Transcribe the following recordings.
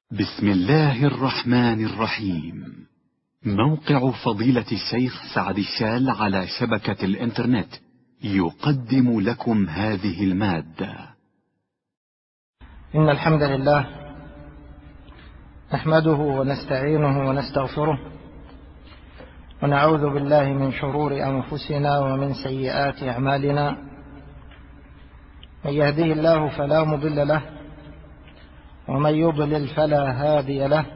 بسم الله الرحمن الرحيم. موقع فضيلة الشيخ سعد الشال على شبكة الإنترنت يقدم لكم هذه المادة. إن الحمد لله نحمده ونستعينه ونستغفره ونعوذ بالله من شرور أنفسنا ومن سيئات أعمالنا. من يهده الله فلا مضل له ومن يضلل فلا هادي له،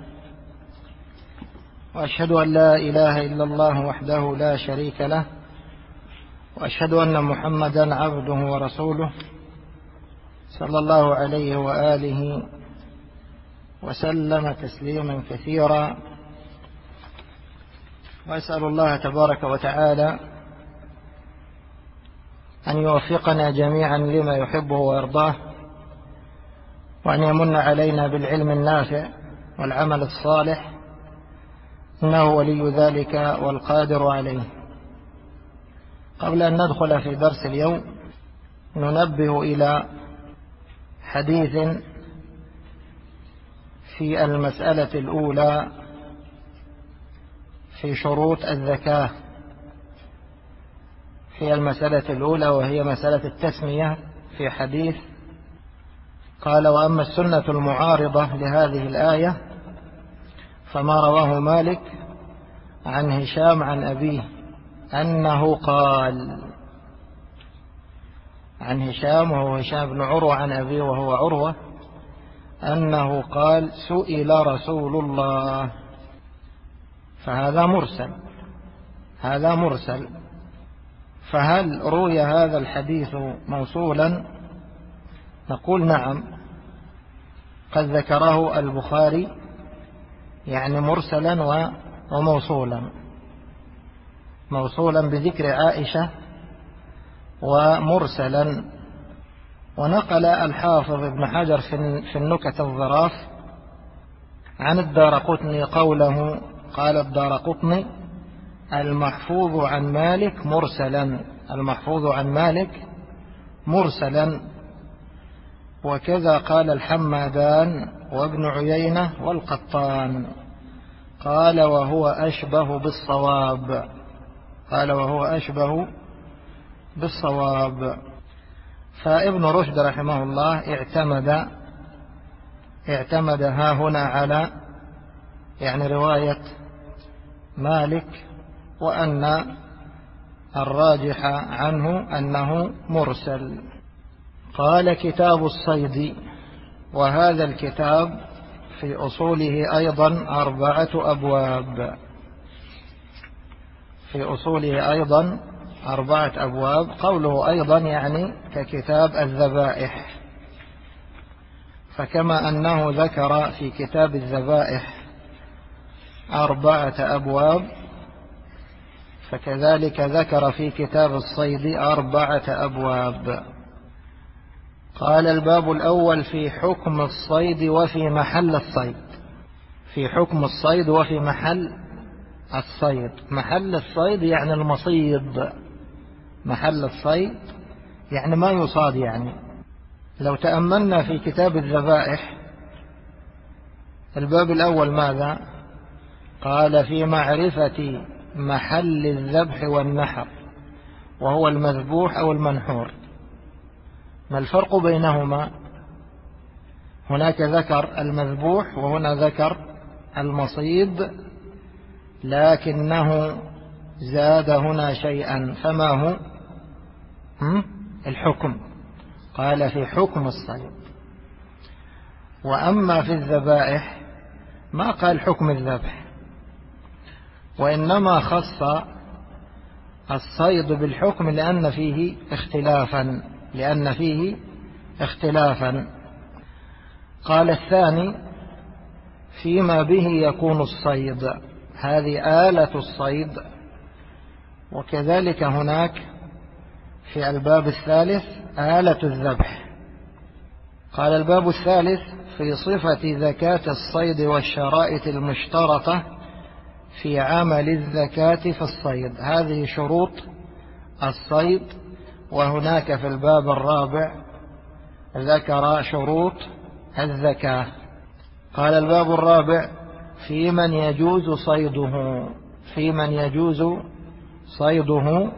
وأشهد أن لا إله إلا الله وحده لا شريك له، وأشهد أن محمدا عبده ورسوله صلى الله عليه وآله وسلم تسليما كثيرا. وأسأل الله تبارك وتعالى أن يوفقنا جميعا لما يحبه ويرضاه، وأن يمن علينا بالعلم النافع والعمل الصالح، إنه ولي ذلك والقادر عليه. قبل أن ندخل في درس اليوم ننبه إلى حديث في المسألة الأولى في شروط الزكاة، في المسألة الأولى وهي مسألة التسمية، في حديث قال: وأما السنة المعارضة لهذه الآية فما رواه مالك عن هشام عن أبيه أنه قال، عن هشام وهو هشام بن عروة عن أبيه وهو عروة، أنه قال: سئل رسول الله. فهذا مرسل، هذا مرسل. فهل روي هذا الحديث موصولا؟ نقول نعم، قد ذكره البخاري، يعني مرسلا وموصولا، موصولا بذكر عائشة ومرسلا. ونقل الحافظ ابن حجر في النكت الظراف عن الدارقطني قوله، قال الدارقطني: المحفوظ عن مالك مرسلا، المحفوظ عن مالك مرسلا. وكذا قال الحمادان وابن عيينة والقطان، قال وهو أشبه بالصواب، قال وهو أشبه بالصواب. فابن رشد رحمه الله اعتمد ها هنا على يعني رواية مالك، وأن الراجح عنه أنه مرسل. قال: كتاب الصيد. وهذا الكتاب في أصوله أيضا 4 أبواب، في أصوله أيضا 4 أبواب. قوله أيضا يعني ككتاب الذبائح، فكما أنه ذكر في كتاب الذبائح 4 أبواب، فكذلك ذكر في كتاب الصيد 4 أبواب. قال: الباب الأول في حكم الصيد وفي محل الصيد. في حكم الصيد وفي محل الصيد. محل الصيد يعني المصيد، محل الصيد يعني ما يصاد. يعني لو تأملنا في كتاب الذبائح الباب الأول ماذا قال؟ في معرفة محل الذبح والنحر، وهو المذبوح أو المنحور. ما الفرق بينهما؟ هناك ذكر المذبوح وهنا ذكر المصيد، لكنه زاد هنا شيئا. فما هو؟ الحكم. قال: في حكم الصيد. وأما في الذبائح ما قال حكم الذبح، وإنما خص الصيد بالحكم لأن فيه اختلافا. قال: الثاني فيما به يكون الصيد، هذه آلة الصيد. وكذلك هناك في الباب الثالث آلة الذبح. قال: الباب الثالث في صفة زكاة الصيد والشرائط المشترطة في عمل الزكاة في الصيد. هذه شروط الصيد. وهناك في الباب الرابع ذكر شروط الزكاة. قال الباب الرابع في من يجوز صيده. في من يجوز صيده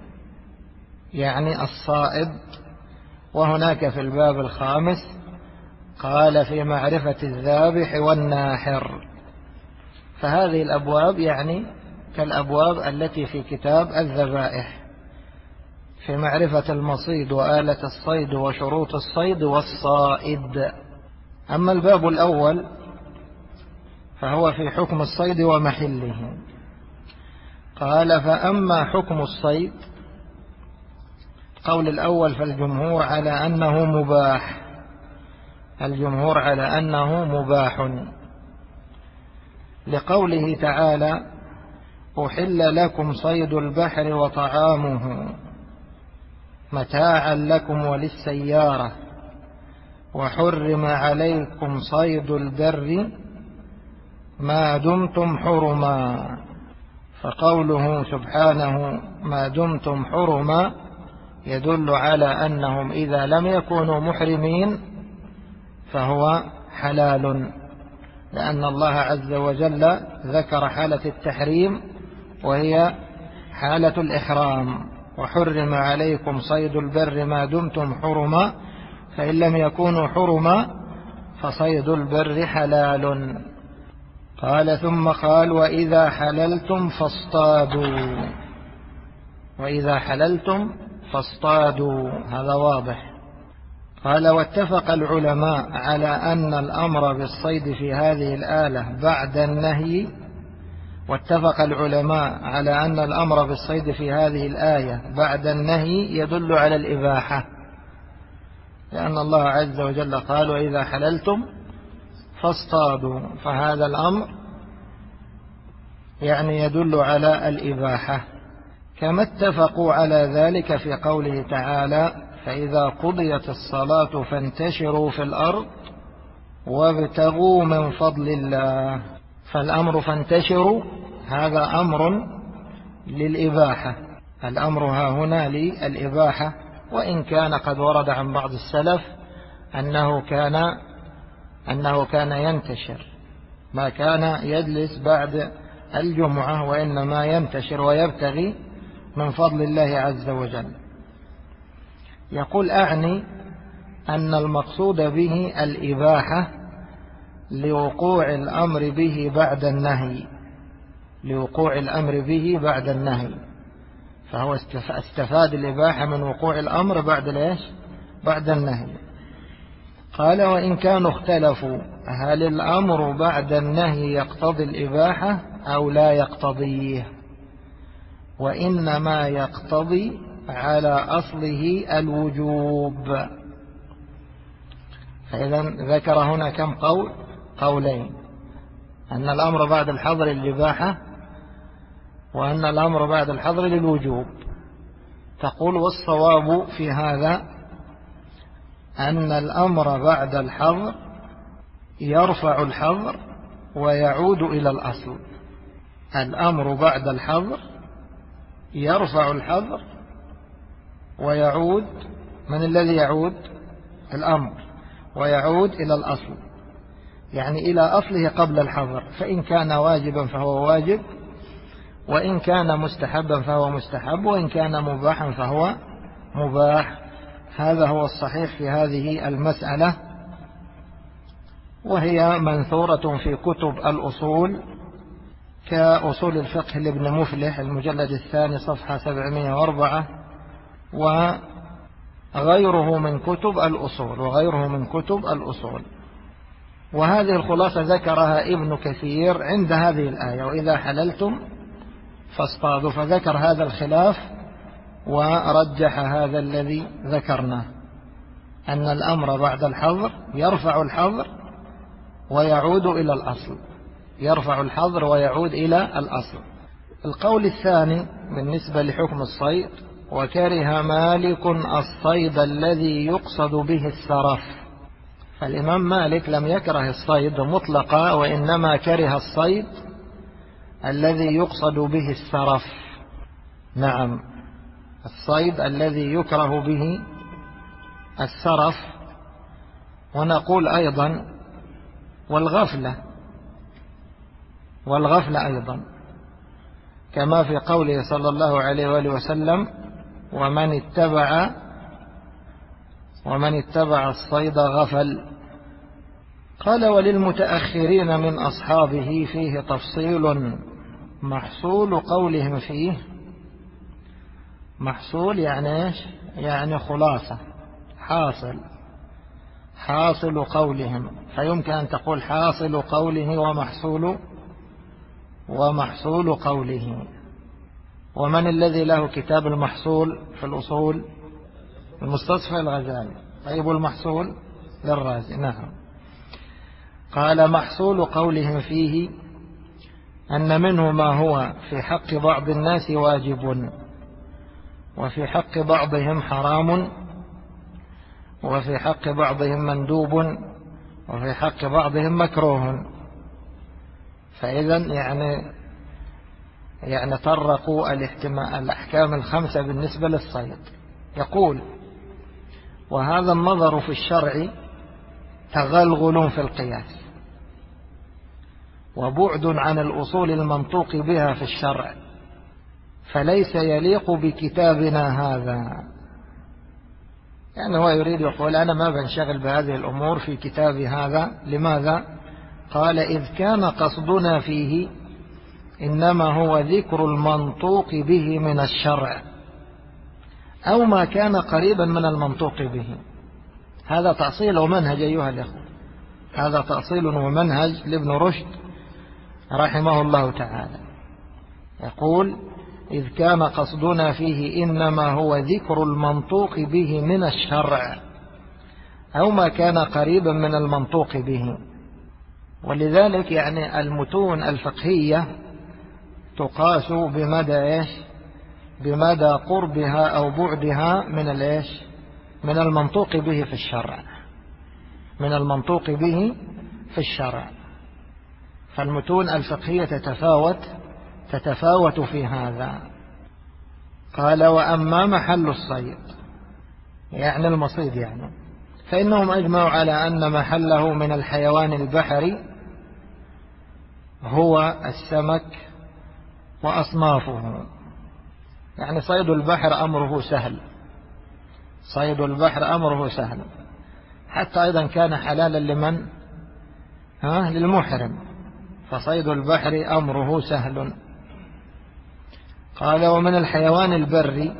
يعني الصائد. وهناك في الباب الخامس قال في معرفة الذابح والناحر. فهذه الأبواب يعني كالأبواب التي في كتاب الذبائح، في معرفة المصيد وآلة الصيد وشروط الصيد والصائد. أما الباب الأول فهو في حكم الصيد ومحله. قال فأما حكم الصيد قول الأول فالجمهور على أنه مباح. الجمهور على أنه مباح لقوله تعالى أحل لكم صيد البحر وطعامه متاعا لكم وللسيارة وحرم عليكم صيد البر ما دمتم حرما. فقوله سبحانه ما دمتم حرما يدل على أنهم إذا لم يكونوا محرمين فهو حلال، لأن الله عز وجل ذكر حالة التحريم وهي حالة الإحرام. وحرم عليكم صيد البر ما دمتم حرما، فإن لم يكونوا حرما فصيد البر حلال. قال ثم قال وإذا حللتم فاصطادوا. وإذا حللتم فاصطادوا، هذا واضح. قال واتفق العلماء على أن الأمر بالصيد في هذه الآلة بعد النهي. واتفق العلماء على أن الأمر بالصيد في هذه الآية بعد النهي يدل على الإباحة، لأن الله عز وجل قال وإذا حللتم فاصطادوا، فهذا الأمر يعني يدل على الإباحة. كما اتفقوا على ذلك في قوله تعالى فإذا قضيت الصلاة فانتشروا في الأرض وابتغوا من فضل الله. فالأمر فانتشروا هذا أمر للإباحة، الأمر ها هنا للإباحة، وإن كان قد ورد عن بعض السلف أنه كان ينتشر، ما كان يجلس بعد الجمعة وإنما ينتشر ويبتغي من فضل الله عز وجل. يقول أعني أن المقصود به الإباحة لوقوع الأمر به بعد النهي، لوقوع الأمر به بعد النهي، فهو استفاد الإباحة من وقوع الأمر بعد النهي. قال وإن كانوا اختلفوا هل الأمر بعد النهي يقتضي الإباحة أو لا يقتضيه، وإنما يقتضي على أصله الوجوب. فإذا ذكر هنا كم قولين، أن الأمر بعد الحظر للإباحة وأن الأمر بعد الحظر للوجوب. تقول والصواب في هذا أن الأمر بعد الحظر يرفع الحظر ويعود إلى الأصل. الأمر بعد الحظر يرفع الحظر ويعود، من الذي يعود؟ الأمر، ويعود إلى الأصل، يعني إلى أصله قبل الحظر. فإن كان واجبا فهو واجب، وإن كان مستحبا فهو مستحب، وإن كان مباحا فهو مباح. هذا هو الصحيح في هذه المسألة، وهي منثورة في كتب الأصول كأصول الفقه لابن مفلح المجلد الثاني صفحة 704 وغيره من كتب الأصول. وهذه الخلاصة ذكرها ابن كثير عند هذه الآية وإذا حللتم فاصطادوا، فذكر هذا الخلاف ورجح هذا الذي ذكرناه، أن الأمر بعد الحظر يرفع الحظر ويعود إلى الأصل، يرفع الحظر ويعود إلى الأصل. القول الثاني بالنسبة لحكم الصيد وكره مالك الصيد الذي يقصد به السرف. فالإمام مالك لم يكره الصيد مطلقا، وإنما كره الصيد الذي يقصد به السرف. نعم، الصيد الذي يكره به السرف. ونقول أيضا والغفلة أيضا، كما في قوله صلى الله عليه وآله وسلم: ومن اتبع الصيد غفل. قال: وللمتأخرين من أصحابه فيه تفصيل محصول قولهم فيه. محصول يعني إيش؟ يعني خلاصة، حاصل قولهم، فيمكن أن تقول حاصل قوله ومحصول قوله. ومن الذي له كتاب المحصول في الأصول؟ المستصفى الغزالي. طيب المحصول للرازي. نعم. قال: محصول قولهم فيه أن منه ما هو في حق بعض الناس واجب، وفي حق بعضهم حرام، وفي حق بعضهم مندوب، وفي حق بعضهم مكروه. فإذا يعني طرقوا الأحكام الخمسة بالنسبة للصيد. يقول: وهذا النظر في الشرع تغلغل في القياس، وبعد عن الأصول المنطوق بها في الشرع، فليس يليق بكتابنا هذا. يعني هو يريد يقول: أنا ما بنشغل بهذه الأمور في كتابي هذا. لماذا؟ قال: إذ كان قصدنا فيه إنما هو ذكر المنطوق به من الشرع، أو ما كان قريبا من المنطوق به. هذا تأصيل ومنهج أيها الأخوة، هذا تأصيل ومنهج لابن رشد رحمه الله تعالى. يقول: إذ كان قصدنا فيه إنما هو ذكر المنطوق به من الشرع، أو ما كان قريبا من المنطوق به. ولذلك يعني المتون الفقهية تقاس بمدى إيش؟ بمدى قربها أو بعدها من الإيش؟ من المنطوق به في الشرع، من المنطوق به في الشرع. فالمتون الفقهية تتفاوت في هذا. قال: وأما محل الصيد، يعني المصيد يعني، فإنهم أجمعوا على أن محله من الحيوان البحري هو السمك وأصنافه. يعني صيد البحر أمره سهل، صيد البحر أمره سهل، حتى أيضا كان حلالا لمن؟ للمحرم. فصيد البحر أمره سهل. قال: ومن الحيوان البري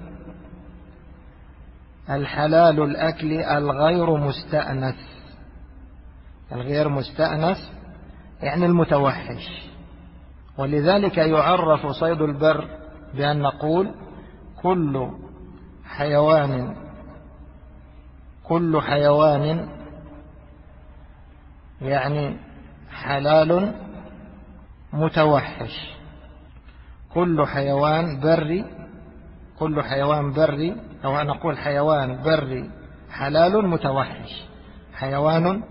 الحلال الأكل الغير مستأنس. الغير مستأنس يعني المتوحش. ولذلك يعرف صيد البر بأن نقول: كل حيوان يعني حلال متوحش. كل حيوان بري، أو نقول حيوان بري حلال متوحش. حيوان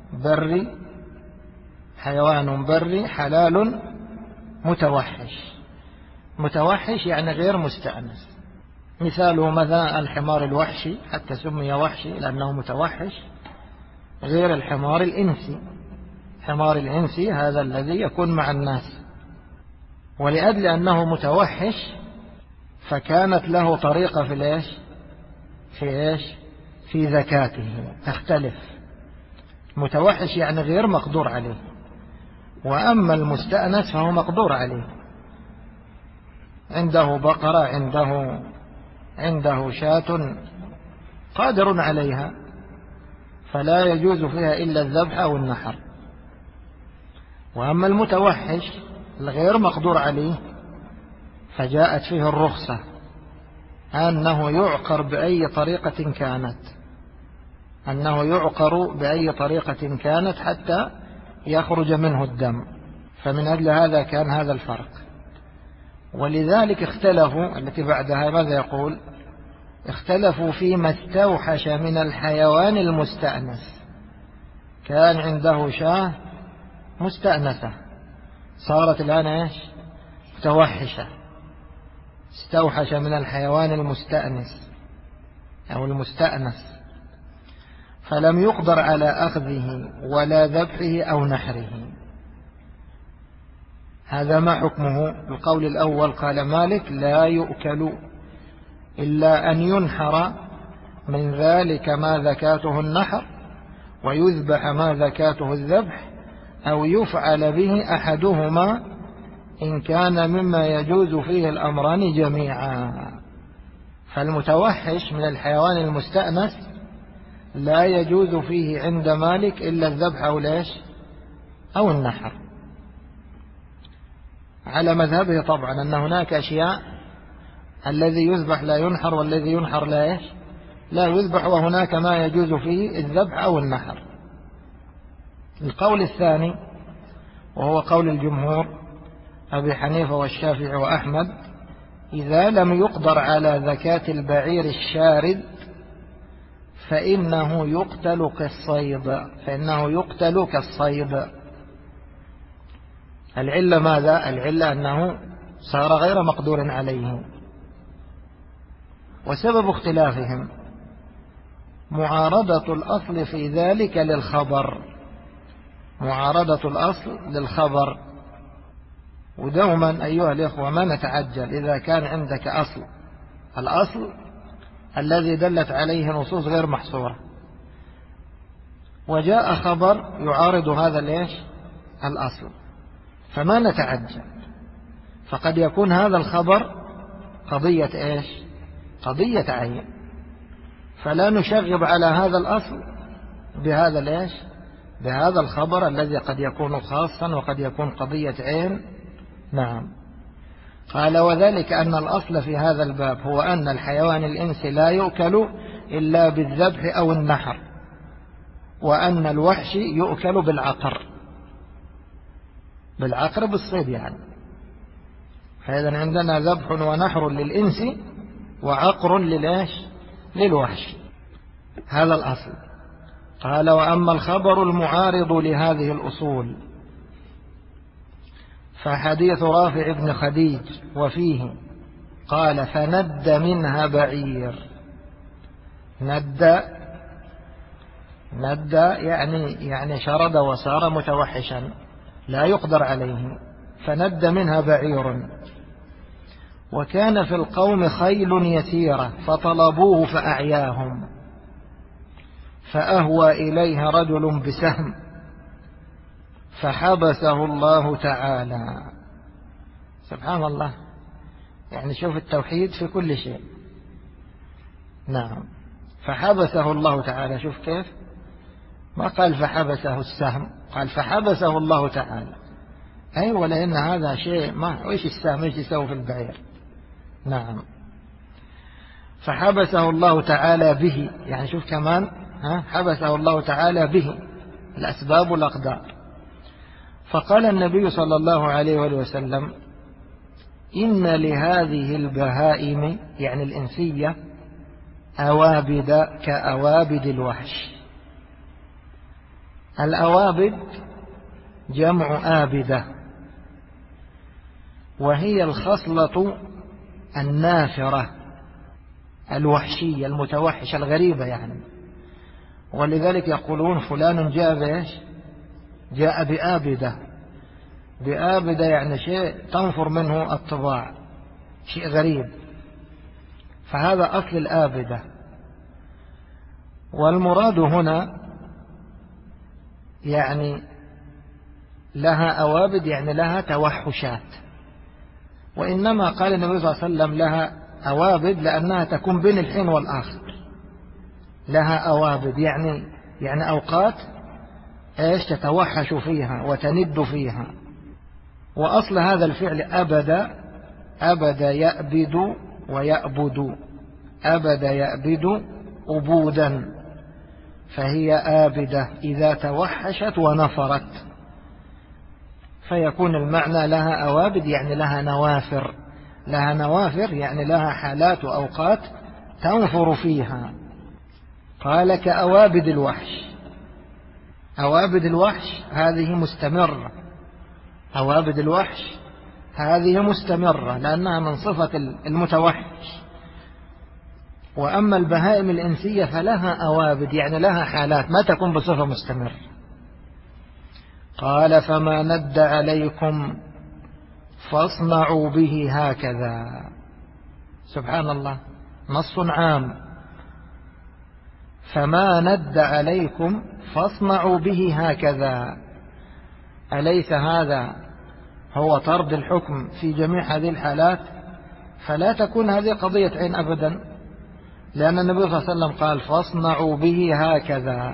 بري حلال متوحش يعني غير مستأنس. مثاله مثلا الحمار الوحشي، حتى سمي وحشي لأنه متوحش، غير الحمار الإنسي. حمار الإنسي هذا الذي يكون مع الناس، ولأجل أنه متوحش فكانت له طريقة في ذكاته تختلف. متوحش يعني غير مقدور عليه، وأما المستأنس فهو مقدور عليه. عنده بقرة، عنده شاة قادر عليها، فلا يجوز فيها إلا الذبح أو النحر. وأما المتوحش الغير مقدور عليه فجاءت فيه الرخصة أنه يعقر بأي طريقة كانت حتى يخرج منه الدم. فمن أجل هذا كان هذا الفرق. ولذلك اختلفوا التي بعدها. ماذا يقول؟ اختلفوا فيما استوحش من الحيوان المستأنس. كان عنده شاة مستأنسة، صارت الآن متوحشة. استوحش من الحيوان المستأنس أو المستأنس، فلم يقدر على أخذه ولا ذبحه أو نحره. هذا ما حكمه؟ القول الأول قال مالك لا يؤكل إلا أن ينحر من ذلك ما ذكاته النحر ويذبح ما ذكاته الذبح أو يفعل به أحدهما إن كان مما يجوز فيه الأمران جميعا. فالمتوحش من الحيوان المستأنس لا يجوز فيه عند مالك إلا الذبح أو ليش أو النحر، على مذهبه طبعا أن هناك أشياء الذي يذبح لا ينحر والذي ينحر لا يذبح، وهناك ما يجوز فيه الذبح أو النحر. القول الثاني وهو قول الجمهور أبي حنيفة والشافعي وأحمد: إذا لم يقدر على زكاة البعير الشارد فإنه يقتل كالصيد. العلة ماذا؟ العلة أنه صار غير مقدور عليه. وسبب اختلافهم معارضة الأصل في ذلك للخبر، معارضة الأصل للخبر. ودوما أيها الإخوة ما نتعجل إذا كان عندك أصل، الأصل الذي دلت عليه نصوص غير محصورة، وجاء خبر يعارض هذا الأصل، فما نتعجل. فقد يكون هذا الخبر قضية قضية عين، فلا نشغب على هذا الأصل بهذا الخبر الذي قد يكون خاصا وقد يكون قضية عين. نعم. قال: وذلك أن الأصل في هذا الباب هو أن الحيوان الإنسي لا يؤكل إلا بالذبح أو النحر، وأن الوحش يؤكل بالعقر بالصيد يعني. فإذا عندنا ذبح ونحر للإنس وعقر للوحش، هذا الأصل. قال: وأما الخبر المعارض لهذه الأصول فحديث رافع بن خديج وفيه قال: فند منها بعير. ند يعني شرد وصار متوحشا لا يقدر عليه، فند منها بعير. وكان في القوم خيل يسيرة فطلبوه فأعياهم، فأهوى إليها رجل بسهم فحبسه الله تعالى. سبحان الله، يعني شوف التوحيد في كل شيء. نعم، فحبسه الله تعالى. شوف كيف، ما قال فحبسه السهم، قال فحبسه الله تعالى. أيوة، لأن هذا شيء ما إيش السهم إيش يسوي في البعير. نعم، فحبسه الله تعالى به، يعني شوف كمان حبسه الله تعالى به الأسباب والأقدار. فقال النبي صلى الله عليه وسلم: إن لهذه البهائم يعني الإنسية أوابد كأوابد الوحش. الأوابد جمع آبدة، وهي الخصلة النافرة الوحشية المتوحشة الغريبة يعني. ولذلك يقولون فلان جاء بآبدة يعني شيء تنفر منه الطباع، شيء غريب. فهذا أصل الآبدة. والمراد هنا يعني لها أوابد يعني لها توحشات، وإنما قال النبي صلى الله عليه وسلم لها أوابد لأنها تكون بين الحين والآخر. لها أوابد يعني أوقات تتوحش فيها وتند فيها. وأصل هذا الفعل أبد يأبد ويأبد، أبد يأبد أبودا، فهي آبدة إذا توحشت ونفرت، فيكون المعنى لها أوابد يعني لها نوافر. لها نوافر يعني لها حالات وأوقات تنفر فيها. قال كأوابد الوحش. أوابد الوحش هذه مستمرة، أوابد الوحش هذه مستمرة لأنها من صفة المتوحش. وأما البهائم الإنسية فلها أوابد، يعني لها حالات ما تكون بصفة مستمر. قال فما ند عليكم فاصنعوا به هكذا. سبحان الله، نص عام. فما ند عليكم فاصنعوا به هكذا، أليس هذا هو طرد الحكم في جميع هذه الحالات؟ فلا تكون هذه قضية عين أبدا، لأن النبي صلى الله عليه وسلم قال فاصنعوا به هكذا.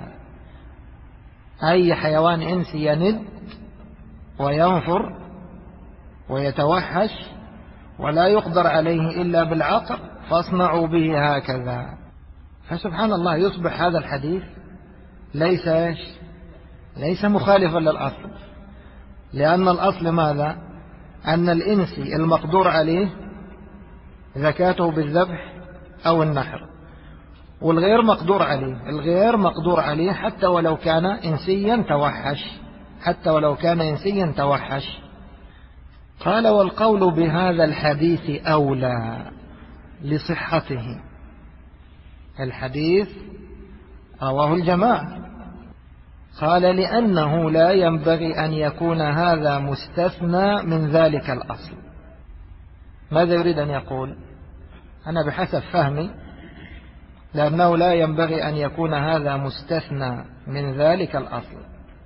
أي حيوان إنسي يند وينفر ويتوحش ولا يقدر عليه إلا بالعقل فاصنعوا به هكذا. فسبحان الله، يصبح هذا الحديث ليس مخالفا للأصل، لأن الأصل ماذا؟ أن الإنسي المقدور عليه زكاته بالذبح أو النحر، والغير مقدور عليه حتى ولو كان إنسيا توحش، قال والقول بهذا الحديث أولى لصحته. الحديث رواه الجماعة. قال لأنه لا ينبغي أن يكون هذا مستثنى من ذلك الأصل. ماذا يريد أن يقول؟ أنا بحسب فهمي لأنه لا ينبغي أن يكون هذا مستثنى من ذلك الأصل.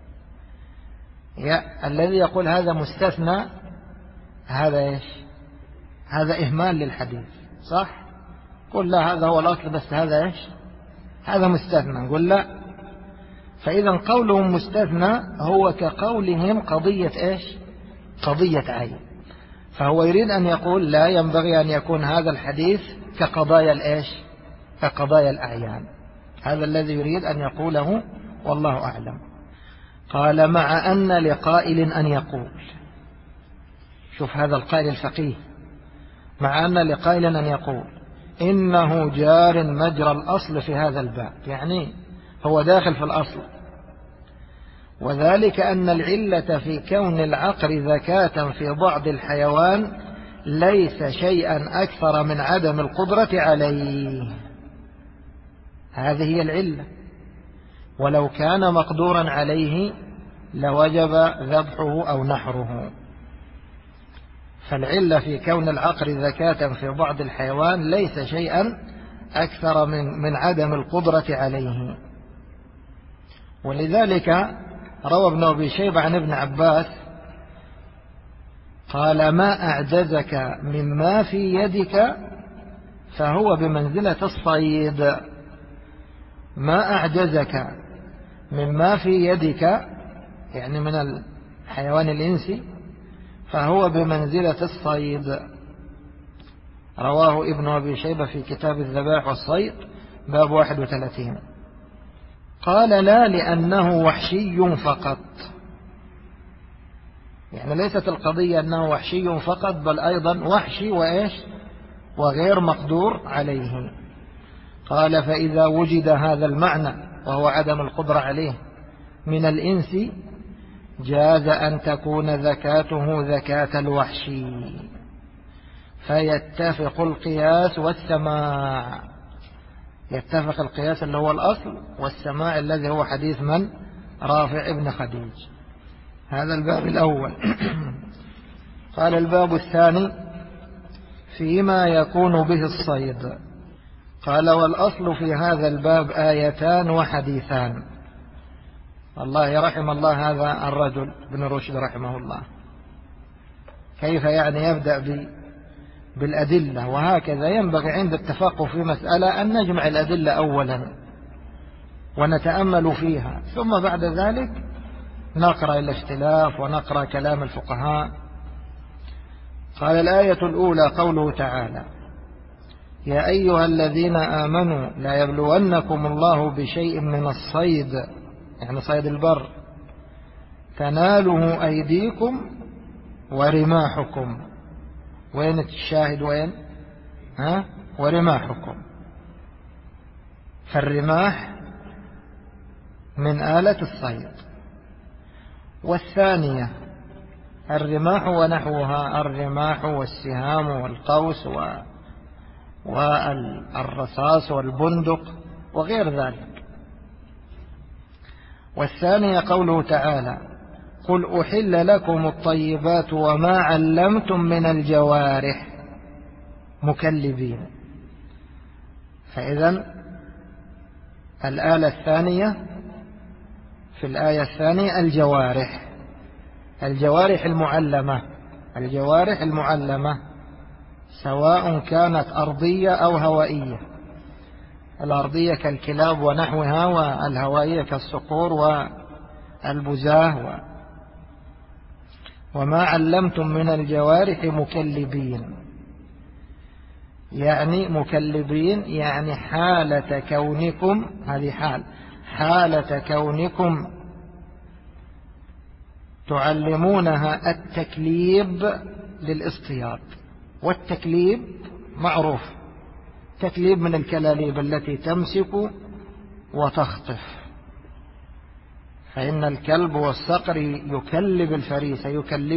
الذي يقول هذا مستثنى هذا هذا إهمال للحديث، صح؟ قل لا هذا هو الأصل بس هذا مستثنى، نقول لا. فإذا قولهم مستثنى هو كقولهم قضية عين. فهو يريد أن يقول لا ينبغي أن يكون هذا الحديث كقضايا الأعيان. هذا الذي يريد أن يقوله والله أعلم. قال مع أن لقائل أن يقول، شوف هذا القائل الفقيه، مع أن لقائل أن يقول إنه جار مجرى الأصل في هذا الباب، يعني هو داخل في الأصل، وذلك أن العلة في كون العقر زكاة في بعض الحيوان ليس شيئا أكثر من عدم القدرة عليه. هذه هي العلة، ولو كان مقدورا عليه لوجب ذبحه أو نحره. فالعلة في كون العقر زكاة في بعض الحيوان ليس شيئا أكثر من عدم القدرة عليه. ولذلك روى ابن أبي شيبة عن ابن عباس قال ما أعجزك مما في يدك فهو بمنزلة الصيد. ما أعجزك مما في يدك يعني من الحيوان الإنسي فهو بمنزلة الصيد. رواه ابن أبي شيبة في كتاب الذبائح والصيد باب 31. قال لا لأنه وحشي فقط، يعني ليست القضية أنه وحشي فقط بل أيضا وحشي وغير مقدور عليه. قال فإذا وجد هذا المعنى وهو عدم القدرة عليه من الإنس جاز أن تكون زكاته زكاة الوحشي، فيتفق القياس والسماع. يتفق القياس اللي هو الأصل والسماع الذي هو حديث من؟ رافع ابن خديج. هذا الباب الأول. قال الباب الثاني فيما يكون به الصيد. قال والأصل في هذا الباب آيتان وحديثان. والله رحم الله هذا الرجل ابن رشد رحمه الله، كيف يعني يبدأ بالأدلة، وهكذا ينبغي عند التفقه في مسألة أن نجمع الأدلة أولا ونتأمل فيها، ثم بعد ذلك نقرأ الاختلاف ونقرأ كلام الفقهاء. قال الآية الأولى قوله تعالى يا أيها الذين آمنوا لا يبلونكم الله بشيء من الصيد، يعني صيد البر، تناله أيديكم ورماحكم. وين الشاهد؟ وين؟ ورماحكم. فالرماح من آلة الصيد. والثانية الرماح ونحوها، الرماح والسهام والقوس والرصاص والبندق وغير ذلك. والثانية قوله تعالى: قل أحل لكم الطيبات وما علمتم من الجوارح مكلبين. فإذن الآلة الثانية في الآية الثانية الجوارح المعلمة، الجوارح المعلمة سواء كانت أرضية أو هوائية. الأرضية كالكلاب ونحوها، والهوائية كالصقور والبزاه. وما علمتم من الجوارح مكلبين، يعني مكلبين يعني حالة كونكم، هذه حالة كونكم تعلمونها التكليب للاصطياد. والتكليب معروف، تكليب من الكلاليب التي تمسك وتخطف، فإن الكلب والصقر يكلب الفريسة،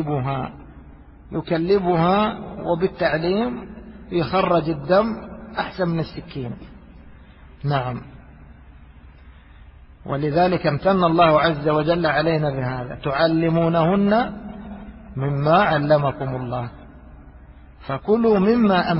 يكلبها وبالتعليم يخرج الدم أحسن من السكين. نعم. ولذلك امتن الله عز وجل علينا بهذا: تعلمونهن مما علمكم الله، فكلوا مما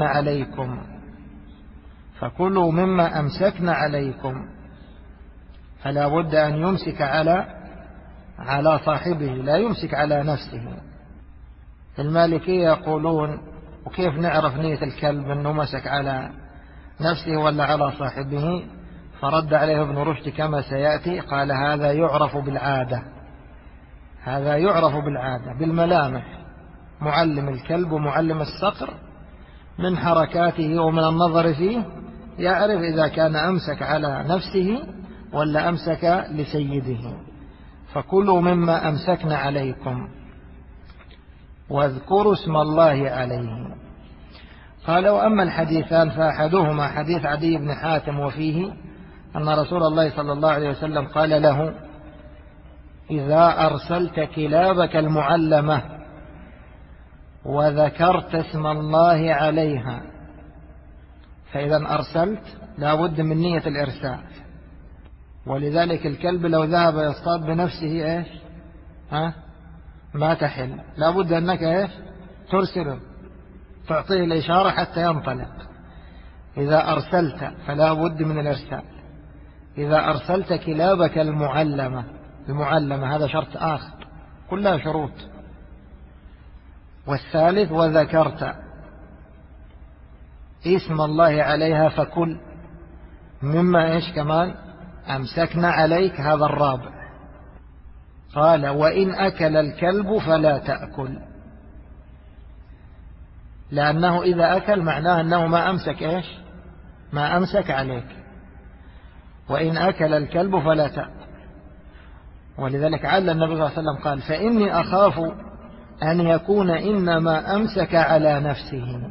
أمسكنا عليكم. فلا بد أن يمسك على صاحبه، لا يمسك على نفسه. المالكية يقولون: وكيف نعرف نية الكلب أنه مسك على نفسه ولا على صاحبه؟ فرد عليه ابن رشد كما سيأتي، قال: هذا يعرف بالعادة، بالملامح. معلم الكلب ومعلم الصقر من حركاته ومن النظر فيه يعرف إذا كان أمسك على نفسه ولا أمسك لسيده. فكلوا مما أمسكنا عليكم واذكروا اسم الله عليه. قال: وأما الحديثان فأحدهما حديث عدي بن حاتم، وفيه أن رسول الله صلى الله عليه وسلم قال له: إذا أرسلت كلابك المعلمة وذكرت اسم الله عليها. فإذا أرسلت لا بد من نية الإرسال. ولذلك الكلب لو ذهب يصطاد بنفسه ما تحل، لا بد أنك ترسله، تعطيه الإشارة حتى ينطلق. إذا أرسلت فلا بد من الإرسال. إذا أرسلت كلابك المعلمة هذا شرط آخر، كلها شروط. والثالث: وذكرت اسم الله عليها فكل مما كمان أمسكنا عليك، هذا الرابع. قال: وإن أكل الكلب فلا تأكل، لأنه إذا أكل معناه أنه ما أمسك عليك. وإن أكل الكلب فلا تأكل. ولذلك عل النبي صلى الله عليه وسلم قال: فإني أخاف أن يكون إنما أمسك على نفسه.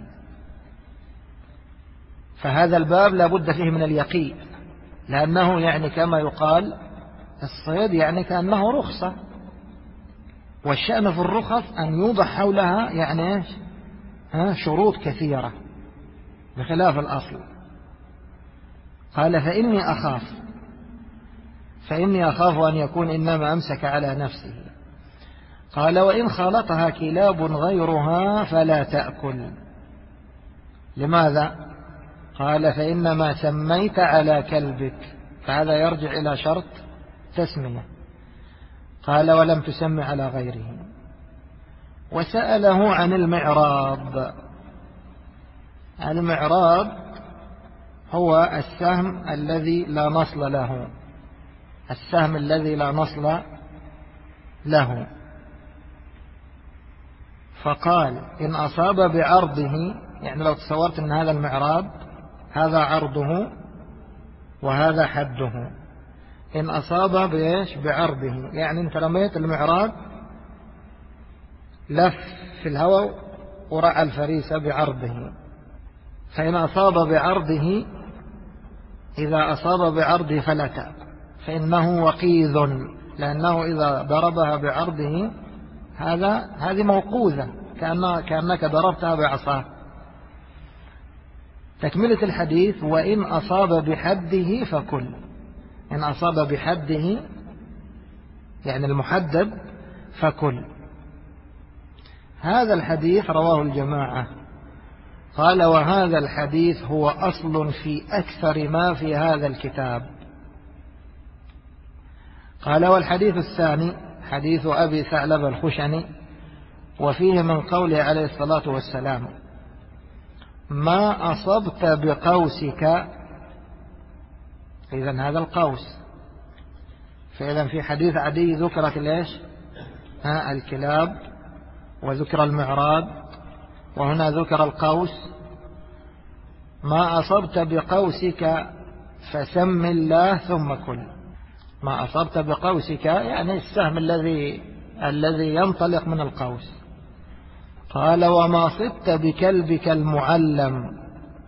فهذا الباب لا بد فيه من اليقين، لأنه يعني كما يقال الصيد يعني كأنه رخصة، والشأن في الرخص أن يوضع حولها يعني شروط كثيرة بخلاف الأصل. قال: فإني أخاف أن يكون إنما أمسك على نفسه. قال: وإن خالطها كلاب غيرها فلا تأكل. لماذا؟ قال: فإنما سميت على كلبك، فهذا يرجع إلى شرط تسمية. قال: ولم تسمي على غيره. وسأله عن المعراض. المعراض هو السهم الذي لا نصل له، فقال: إن أصاب بعرضه، يعني لو تصورت أن هذا المعراض هذا عرضه وهذا حده، إن أصاب بعرضه، يعني أنت رميت المعراض لف في الهواء ورعى الفريسة بعرضه، فإن أصاب بعرضه، إذا أصاب بعرضه فلا تأكل، فإنه وقيذ، لأنه إذا ضربها بعرضه هذه موقوذة، كأنك ضربتها بعصاه. تكملة الحديث: وإن أصاب بحده فكل. إن أصاب بحده يعني المحدد فكل. هذا الحديث رواه الجماعة. قال: وهذا الحديث هو أصل في أكثر ما في هذا الكتاب. قال: والحديث الثاني حديث أبي ثعلبة الخشني، وفيه من قوله عليه الصلاة والسلام: ما أصبت بقوسك. إذن هذا القوس. فإذا في حديث عدي ذكرت ليش الكلاب وذكر المعراض، وهنا ذكر القوس. ما أصبت بقوسك فسم الله ثم كل. ما أصبت بقوسك يعني السهم الذي ينطلق من القوس. قال: وما صبت بكلبك المعلم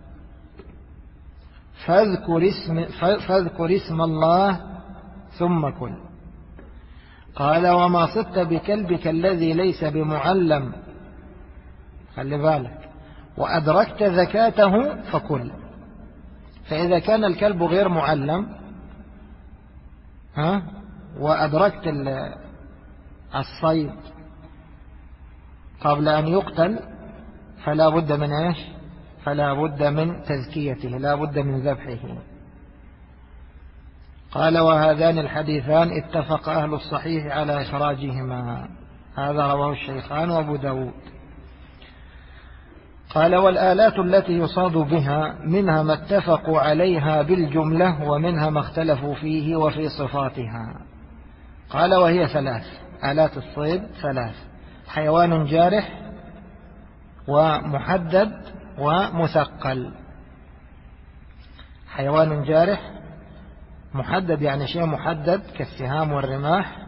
فاذكر اسم الله ثم كل. قال: وما صبت بكلبك الذي ليس بمعلم، خلي بالك، وأدركت زكاته فكل. فإذا كان الكلب غير معلم وأدركت الصيد قبل أن يقتل فلا بد من إيش؟ فلا بد من تزكيته، لا بد من ذبحه. قال: وهذان الحديثان اتفق أهل الصحيح على إخراجهما. هذا رواه الشيخان وأبو داود. قال: والآلات التي يصاد بها منها ما اتفقوا عليها بالجملة، ومنها ما اختلفوا فيه وفي صفاتها. قال: وهي ثلاث. آلات الصيد ثلاث: حيوان جارح، ومحدد، ومثقل. حيوان جارح محدد يعني شيء محدد كالسهام والرماح،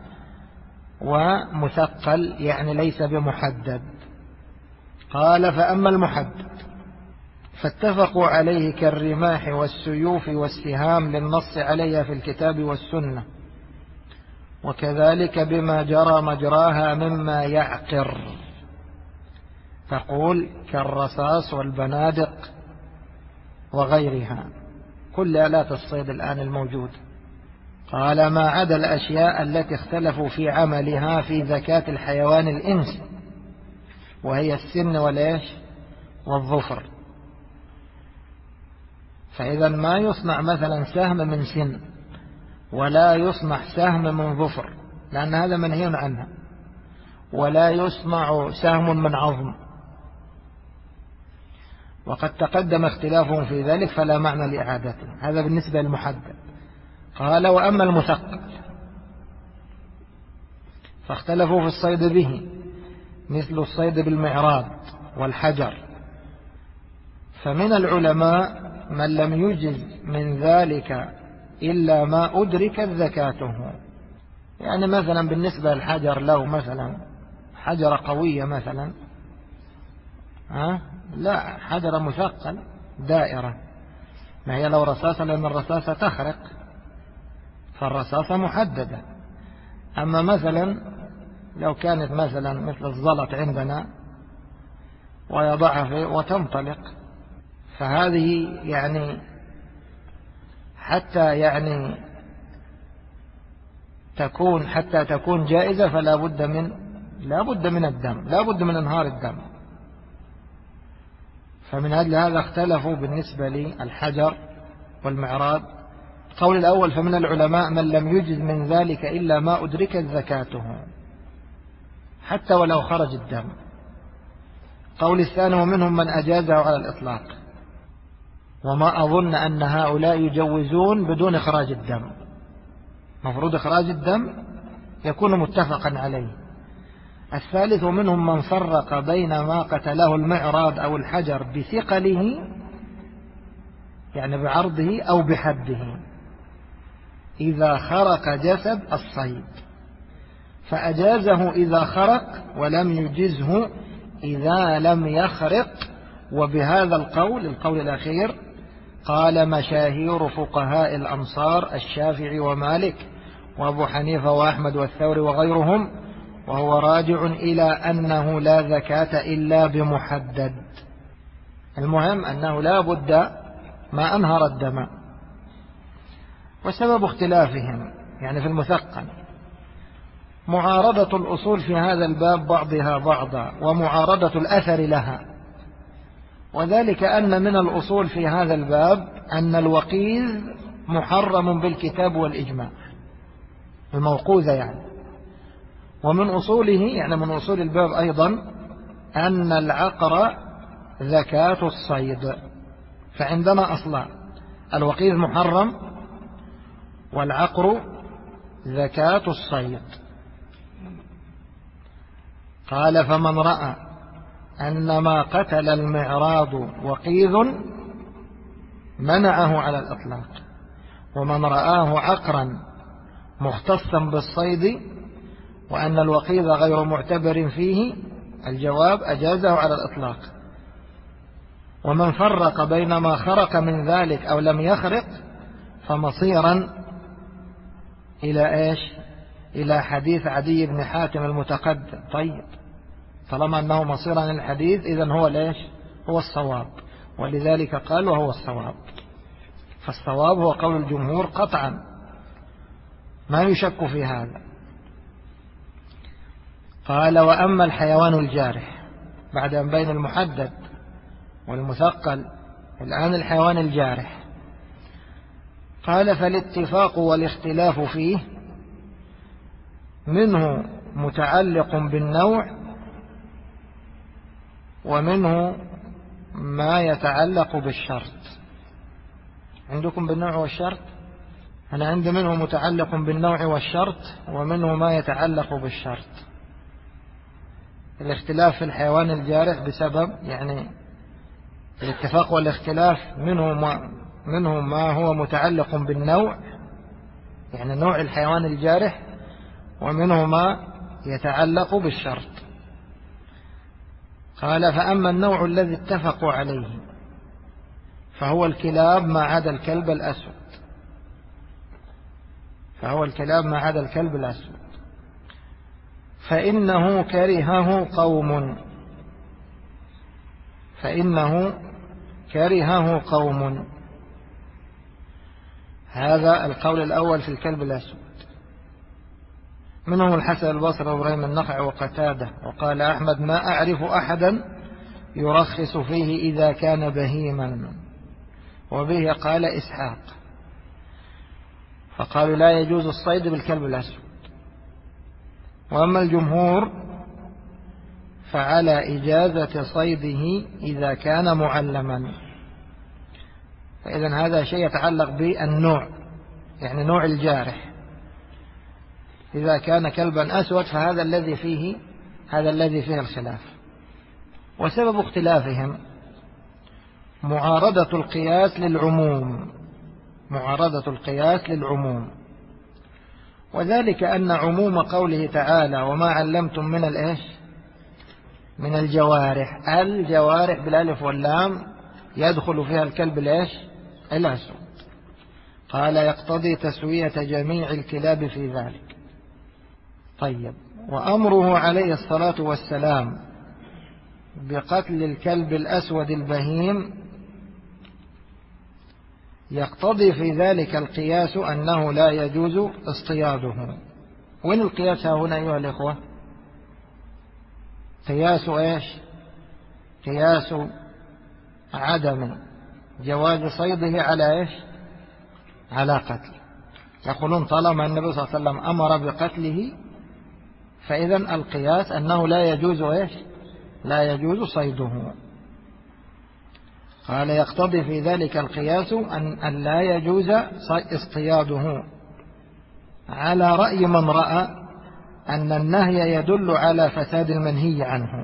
ومثقل يعني ليس بمحدد. قال: فأما المحدد فاتفقوا عليه كالرماح والسيوف والسهام للنص عليها في الكتاب والسنة، وكذلك بما جرى مجراها مما يعقر، تقول كالرصاص والبنادق وغيرها، كل آلات الصيد الآن الموجود. قال: ما عدا الأشياء التي اختلفوا في عملها في زكاة الحيوان الإنسي، وهي السن والإيش والظفر. فإذا ما يصنع مثلا سهم من سن، ولا يصنع سهم من ظفر، لأن هذا منهي عنه، ولا يصنع سهم من عظم، وقد تقدم اختلافهم في ذلك فلا معنى لإعادته. هذا بالنسبة للمحدد. قال: وأما المثقل فاختلفوا في الصيد به، مثل الصيد بالمعراض والحجر. فمن العلماء من لم يجز من ذلك إلا ما أدركت زكاته. يعني مثلا بالنسبة للحجر، لو مثلا حجرة قوية مثلا لا، حجرة مثقل دائرة، ما هي لو رصاصة، لأن الرصاصة تخرق، فالرصاصة محددة. أما مثلا لو كانت مثلا مثل الزلط عندنا ويضعها فيه وتنطلق، فهذه يعني حتى تكون جائزة، فلا بد من الدم، لا بد من انهار الدم. فمن أجل هذا اختلفوا بالنسبة للحجر والمعراض. القول الأول: فمن العلماء من لم يجز من ذلك إلا ما أدركت زكاته حتى ولو خرج الدم. القول الثاني: ومنهم من أجازه على الإطلاق، وما أظن أن هؤلاء يجوزون بدون إخراج الدم. مفروض إخراج الدم يكون متفقا عليه. الثالث: ومنهم من فرق بين ما قتله المعراض أو الحجر بثقله، يعني بعرضه أو بحده، إذا خرق جسد الصيد، فأجازه إذا خرق ولم يجزه إذا لم يخرق. وبهذا القول الأخير قال مشاهير فقهاء الأمصار: الشافعي ومالك وأبو حنيفة وأحمد والثوري وغيرهم، وهو راجع إلى أنه لا زكاة إلا بمحدد. المهم أنه لا بد ما أنهر الدم. وسبب اختلافهم يعني في المثقل معارضة الأصول في هذا الباب بعضها بعضا ومعارضة الأثر لها. وذلك أن من الأصول في هذا الباب أن الوقيذ محرم بالكتاب والإجماع، الموقوذة يعني. ومن أصوله يعني من أصول الباب أيضا أن العقر زكاة الصيد. فعندنا أصلا الوقيذ محرم والعقر زكاة الصيد. قال فمن رأى أن ما قتل المعراض وقيذ منعه على الإطلاق، ومن رآه عقرا مختصا بالصيد وأن الوقيذ غير معتبر فيه الجواب أجازه على الإطلاق. ومن فرق بين ما خرق من ذلك أو لم يخرق فمصيرا إلى إيش؟ إلى حديث عدي بن حاتم المتقدم. طيب طالما أنه مصيرا للحديث إذن هو ليش؟ هو الصواب، ولذلك قال وهو الصواب. فالصواب هو قول الجمهور قطعا ما يشك في هذا. قال وأما الحيوان الجارح، بعد أن بين المحدد والمثقل الآن الحيوان الجارح. قال فالاتفاق والاختلاف فيه منه متعلق بالنوع ومنه ما يتعلق بالشرط. عندكم بالنوع والشرط؟ أنا عندي منه متعلق بالنوع والشرط ومنه ما يتعلق بالشرط. الاختلاف في الحيوان الجارح بسبب يعني الاتفاق والاختلاف منه ما هو متعلق بالنوع يعني نوع الحيوان الجارح، ومنه ما يتعلق بالشرط. قال فأما النوع الذي اتفقوا عليه فهو الكلاب ما عدا الكلب الأسود. فإنه كرهه قوم. هذا القول الأول في الكلب الأسود. منهم الحسن البصري وإبراهيم النخعي وقتادة. وقال أحمد ما أعرف أحدا يرخص فيه إذا كان بهيما. وبه قال إسحاق. فقالوا لا يجوز الصيد بالكلب الأسود. وأما الجمهور فعلى إجازة صيده إذا كان معلما. فإذن هذا شيء يتعلق بالنوع يعني نوع الجارح. إذا كان كلبا أسود فهذا الذي فيه الخلاف. وسبب اختلافهم معارضة القياس للعموم. وذلك أن عموم قوله تعالى وما علمتم من الجوارح بالالف واللام يدخل فيها الكلب الأسود. قال يقتضي تسوية جميع الكلاب في ذلك. طيب وأمره عليه الصلاة والسلام بقتل الكلب الأسود البهيم يقتضي في ذلك القياس أنه لا يجوز اصطياده. وين القياس هنا أيها الإخوة؟ قياس عدم جواز صيده على قتل. يقولون طالما النبي صلى الله عليه وسلم أمر بقتله فإذن القياس أنه لا يجوز صيده. قال يقتضي في ذلك القياس أن لا يجوز اصطياده على رأي من رأى أن النهي يدل على فساد المنهي عنه.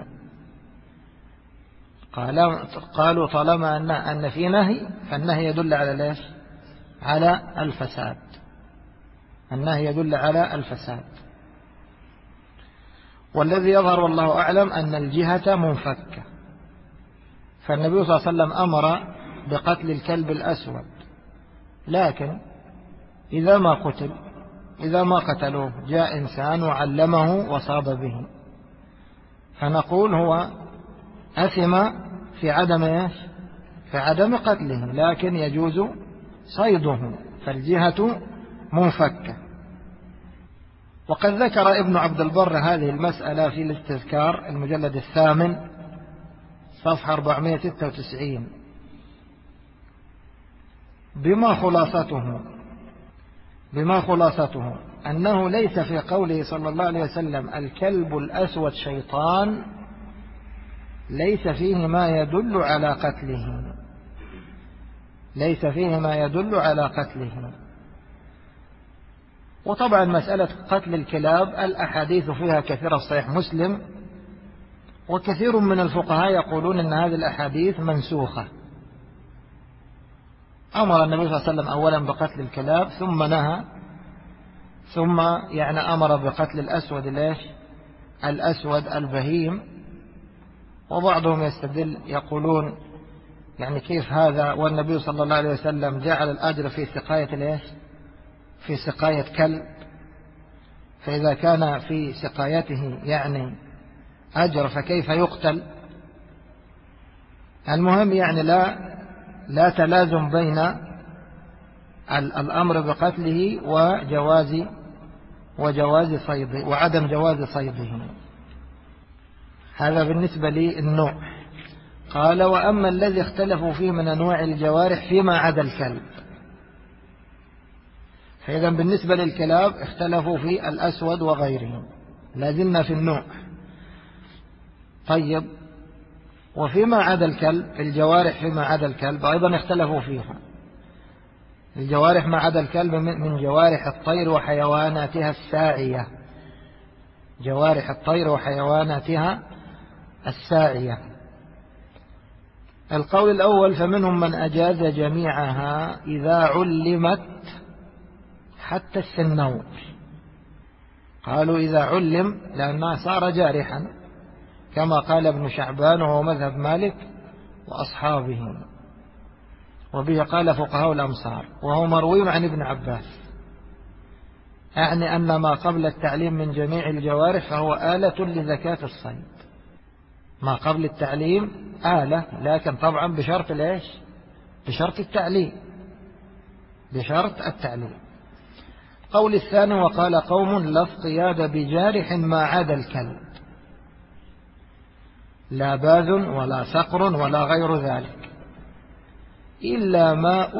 قالوا طالما أن في نهي فالنهي يدل على الفساد. النهي يدل على الفساد. والذي يظهر والله أعلم أن الجهة منفكة. فالنبي صلى الله عليه وسلم أمر بقتل الكلب الأسود، لكن إذا ما قتلوه جاء إنسان وعلمه وصاب به فنقول هو أثم في في عدم قتله، لكن يجوز صيده، فالجهة منفكة. وقد ذكر ابن عبد البر هذه المسألة في الاستذكار المجلد 8 صفحة 496 بما خلاصته أنه ليس في قوله صلى الله عليه وسلم الكلب الأسود شيطان ليس فيه ما يدل على قتله، ليس فيه ما يدل على قتله. وطبعا مسألة قتل الكلاب الأحاديث فيها كثيرة في صحيح مسلم، وكثير من الفقهاء يقولون أن هذه الأحاديث منسوخة. أمر النبي صلى الله عليه وسلم أولا بقتل الكلاب، ثم نهى، ثم أمر بقتل الأسود الأسود البهيم. وبعضهم يستدل يقولون كيف هذا والنبي صلى الله عليه وسلم جعل الأجر في سقاية في سقاية كلب، فإذا كان في سقايته أجر فكيف يقتل؟ المهم لا تلازم بين الأمر بقتله وجواز صيده وعدم جواز صيده. هذا بالنسبة للنوع. قال وأما الذي اختلفوا فيه من أنواع الجوارح فيما عدا الكلب، فإذا بالنسبة للكلاب اختلفوا في الأسود وغيره، لازلنا في النوع. طيب، وفيما عدا الكلب الجوارح فيما عدا الكلب أيضا اختلفوا فيها. الجوارح ما عدا الكلب من جوارح الطير وحيواناتها الساعية، جوارح الطير وحيواناتها الساعية. القول الأول فمنهم من أجاز جميعها إذا علمت حتى السنور. قالوا إذا علم لأنها صار جارحا، كما قال ابن شعبان وهو مذهب مالك وأصحابه، وبه قال فقهاء الأمصار، وهو مروي عن ابن عباس، أن ما قبل التعليم من جميع الجوارح فهو آلة لزكاة الصيد. ما قبل التعليم آلة، لكن طبعا بشرط بشرط التعليم، بشرط التعليم. قول الثاني وقال قوم لا اصطياد بجارح ما عدا الكلب، لا باذ ولا صقر ولا غير ذلك إلا ما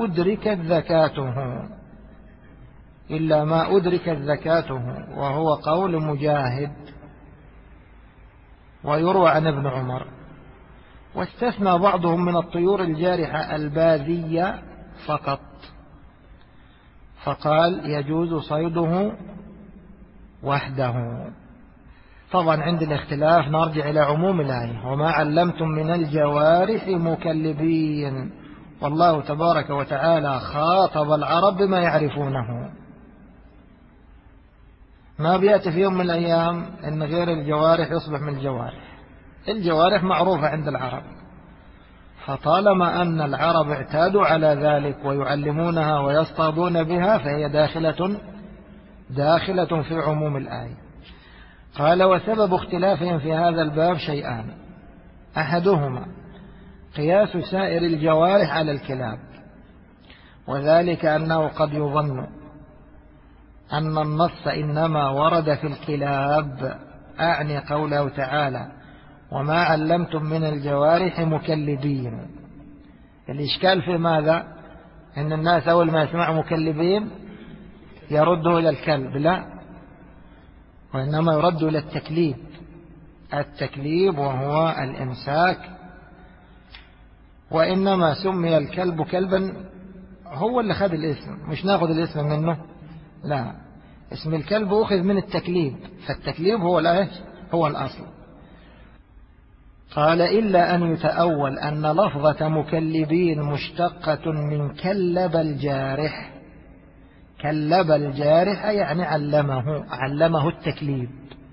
أدركت زكاته، وهو قول مجاهد ويروى عن ابن عمر. واستثنى بعضهم من الطيور الجارحة الباذية فقط، فقال يجوز صيده وحده. طبعا عند الاختلاف نرجع إلى عموم الآية وما علمتم من الجوارح مكلبين، والله تبارك وتعالى خاطب العرب بما يعرفونه. ما بيأتي في يوم من الأيام أن غير الجوارح يصبح من الجوارح. الجوارح معروفة عند العرب، فطالما أن العرب اعتادوا على ذلك ويعلمونها ويصطادون بها فهي داخلة في عموم الآية. قال وسبب اختلافهم في هذا الباب شيئان، أحدهما قياس سائر الجوارح على الكلاب، وذلك أنه قد يظن أن النص إنما ورد في الكلاب، أعني قوله تعالى وما علمتم من الجوارح مكلبين. الإشكال في ماذا؟ إن الناس أول ما يسمعوا مكلبين يردوا إلى الكلب، لا، وإنما يردوا إلى التكليب وهو الإمساك. وإنما سمي الكلب كلبا هو اللي خذ الاسم، مش ناخذ الاسم منه، لا، اسم الكلب أخذ من التكليب، فالتكليب هو الأصل. قال إلا أن يتأول أن لفظة مكلبين مشتقة من كلب الجارح. كلب الجارح يعني علمه التكليب.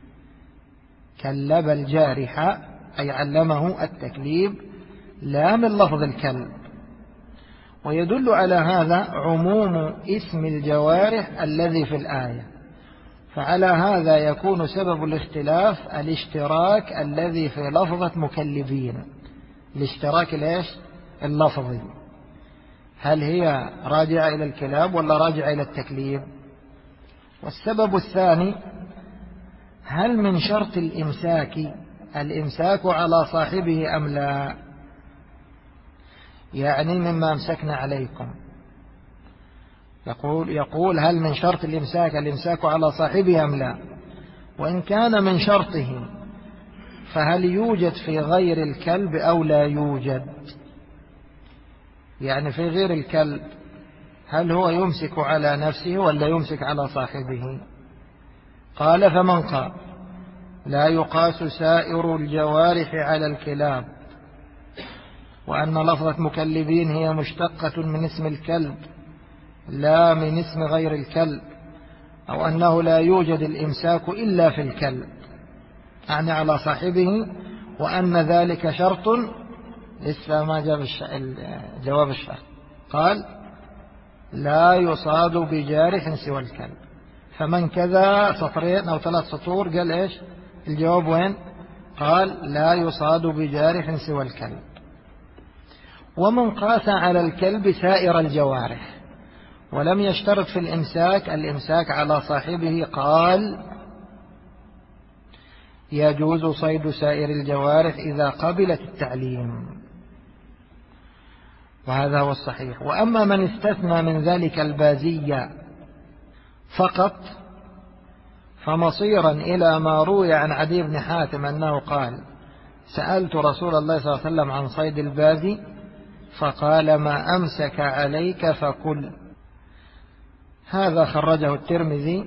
كلب الجارح أي علمه التكليب، لا من لفظ الكلب. ويدل على هذا عموم اسم الجوارح الذي في الآية، فعلى هذا يكون سبب الاختلاف الاشتراك الذي في لفظة مكلبين. الاشتراك اللفظي، هل هي راجعة إلى الكلاب ولا راجعة إلى التكليف؟ والسبب الثاني، هل من شرط الإمساك على صاحبه أم لا؟ يعني مما أمسكنا عليكم، يقول هل من شرط الإمساك على صاحبه أم لا؟ وإن كان من شرطه فهل يوجد في غير الكلب أو لا يوجد؟ يعني في غير الكلب هل هو يمسك على نفسه ولا يمسك على صاحبه؟ قال فمن قال لا يقاس سائر الجوارح على الكلاب، وأن لفظة مكلبين هي مشتقة من اسم الكلب لا من اسم غير الكلب، أو أنه لا يوجد الإمساك إلا في الكلب يعني على صاحبه، وأن ذلك شرط، لسه ما جاب جواب الشرط، قال لا يصاد بجارح سوى الكلب. فمن كذا سطرين أو 3 سطور قال إيش الجواب وين؟ قال لا يصاد بجارح سوى الكلب. ومن قاس على الكلب سائر الجوارح ولم يشترط في الإمساك على صاحبه، قال يجوز صيد سائر الجوارح إذا قبلت التعليم، وهذا هو الصحيح. وأما من استثنى من ذلك البازية فقط فمصيرا إلى ما روي عن عدي بن حاتم أنه قال سألت رسول الله صلى الله عليه وسلم عن صيد البازي فقال ما أمسك عليك فكل. هذا خرجه الترمذي،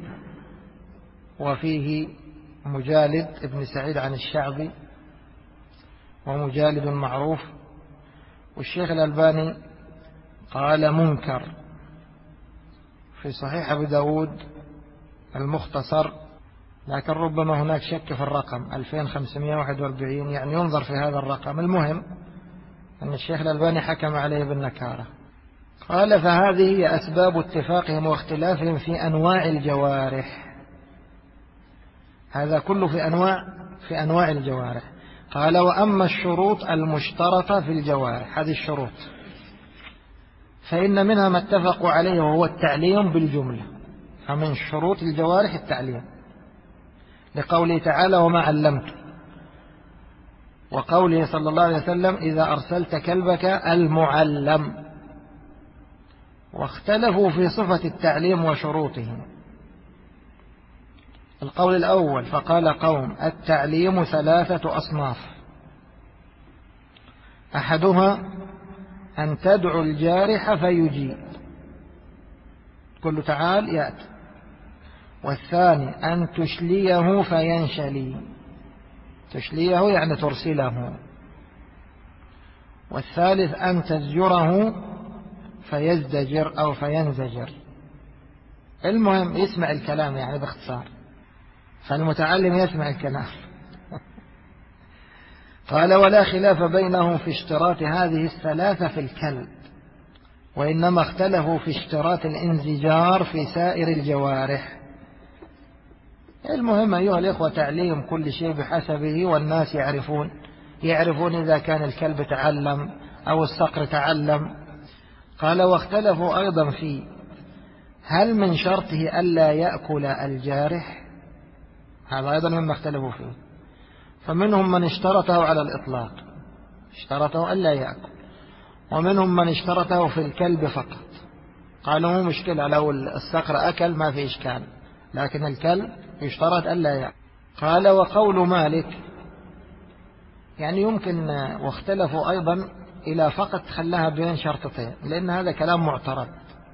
وفيه مجالد ابن سعيد عن الشعبي، ومجالد معروف، والشيخ الألباني قال منكر في صحيح أبي داود المختصر، لكن ربما هناك شك في الرقم 2541، يعني ينظر في هذا الرقم. المهم أن الشيخ الألباني حكم عليه بالنكارة. قال فهذه هي أسباب اتفاقهم واختلافهم في أنواع الجوارح، هذا كله في أنواع الجوارح. قال وأما الشروط المشترطة في الجوارح، هذه الشروط فإن منها ما اتفقوا عليه وهو التعليم بالجملة، فمن شروط الجوارح التعليم لقوله تعالى وما علمت، وقوله صلى الله عليه وسلم إذا أرسلت كلبك المعلم. واختلفوا في صفة التعليم وشروطه. القول الأول فقال قوم التعليم 3 أصناف، أحدها أن تدعو الجارح فيجيب، تقول له تعال يأتي. والثاني أن تشليه فينشلي، تشليه يعني ترسله. والثالث أن تزجره فيزدجر أو فينزجر. المهم يسمع الكلام يعني باختصار، فالمتعلم يسمع الكلام. قال ولا خلاف بينهم في اشتراط هذه 3 في الكلب، وإنما اختلفوا في اشتراط الانزجار في سائر الجوارح. المهم أيها الإخوة تعليم كل شيء بحسبه، والناس يعرفون إذا كان الكلب تعلم أو الصقر تعلم. قال واختلفوا أيضا في هل من شرطه ألا يأكل الجارح، هذا أيضا مما اختلفوا فيه. فمنهم من اشترطه على الإطلاق، اشترطه ألا يأكل، ومنهم من اشترطه في الكلب فقط، قالوا مو مشكلة لو الصقر أكل ما في إشكال، لكن الكلب يشترط ألا يأكل. قال وقول مالك يعني يمكن، واختلفوا أيضا إلى فقط خلاها بين شرطتين لأن هذا كلام معترض.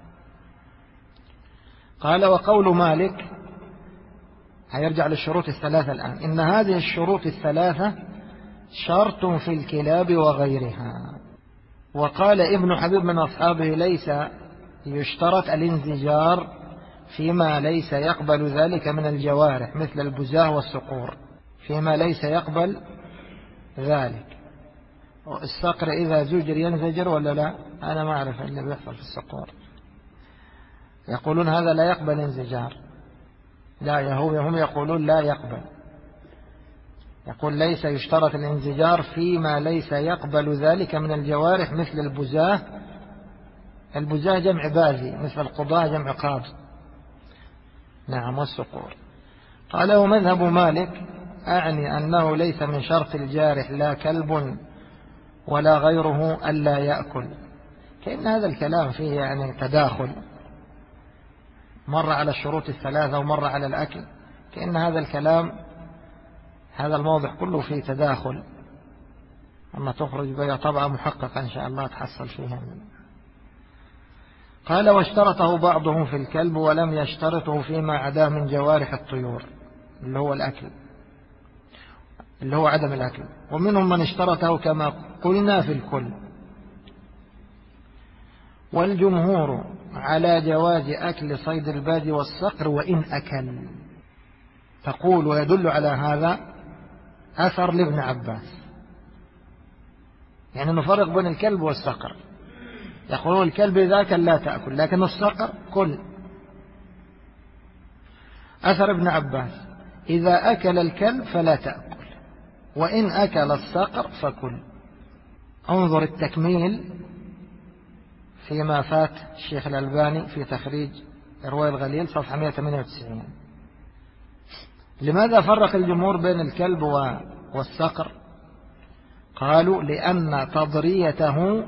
قال وقول مالك هيرجع للشروط 3 الآن، إن هذه الشروط 3 شرط في الكلاب وغيرها. وقال ابن حبيب من أصحابه ليس يشترط الانزجار فيما ليس يقبل ذلك من الجوارح مثل البزاه والصقور، فيما ليس يقبل ذلك. الصقر إذا زجر ينزجر ولا لا؟ أنا ما أعرف اللي بيحصل في الصقور، يقولون هذا لا يقبل انزجار، لا هم يقولون لا يقبل. يقول ليس يشترط الانزجار فيما ليس يقبل ذلك من الجوارح مثل البزاه. البزاه جمع بازي، مثل القضاء جمع قاض. نعم، والصقور. قال ومذهب مالك أعني أنه ليس من شرط الجارح لا كلب ولا غيره ألا يأكل. كأن هذا الكلام فيه يعني تداخل، مر على الشروط الثلاثة ومر على الأكل. كأن هذا الكلام، هذا الموضع كله فيه تداخل. أما تخرج بها طبعا محققة إن شاء الله تحصل فيها. قال واشترطه بعضهم في الكلب ولم يشترطه فيما عداه من جوارح الطيور، اللي هو الأكل، اللي هو عدم الأكل. ومنهم من اشترطه كما قلنا في الكل. والجمهور على جواز أكل صيد الباد والصقر وإن أكل. تقول ويدل على هذا أثر لابن عباس، يعني نفرق بين الكلب والصقر. يقولون الكلب إذا أكل لا تأكل، لكن الصقر كل. أثر ابن عباس إذا أكل الكلب فلا تأكل، وإن أكل الصقر فكل. انظر التكميل فيما فات الشيخ الألباني في تخريج إرواء الغليل صفحة 198. لماذا فرق الجمهور بين الكلب والصقر؟ قالوا لأن تضريته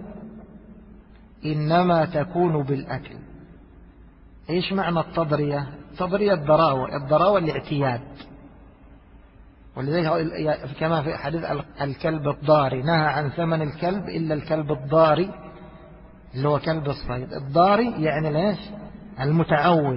إنما تكون بالأكل. إيش معنى التضرية؟ تضرية الضراوة الاعتياد. ولذلك كما في حديث الكلب الضاري نهى عن ثمن الكلب إلا الكلب الضاري اللي هو كلب الصيد. الضاري يعني ليش؟ المتعود.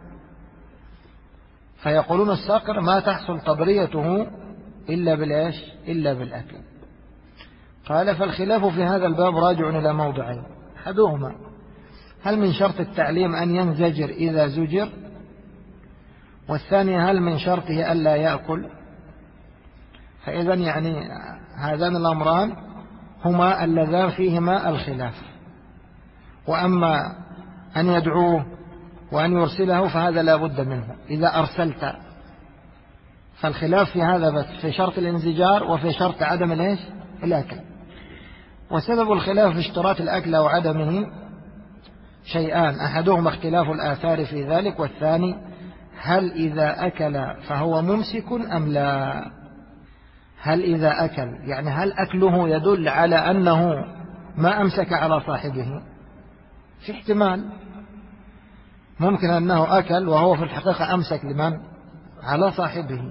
فيقولون الصقر ما تحصل تضريته إلا بالإيش؟ إلا بالأكل. قال فالخلاف في هذا الباب راجع إلى موضعين. أحدهما هل من شرط التعليم أن ينزجر إذا زجر؟ والثاني هل من شرطه ألا يأكل؟ فإذا يعني هذان الأمران هما اللذان فيهما الخلاف. وأما أن يدعوه وأن يرسله فهذا لا بد منه إذا أرسلت. فالخلاف في هذا بس في شرط الانزجار وفي شرط عدم الأكل. وسبب الخلاف في اشتراط الأكل أو عدمه شيئان، أحدهما اختلاف الآثار في ذلك، والثاني هل إذا أكل فهو ممسك أم لا. هل إذا أكل يعني هل أكله يدل على أنه ما أمسك على صاحبه؟ في احتمال ممكن أنه أكل وهو في الحقيقة أمسك لمن؟ على صاحبه.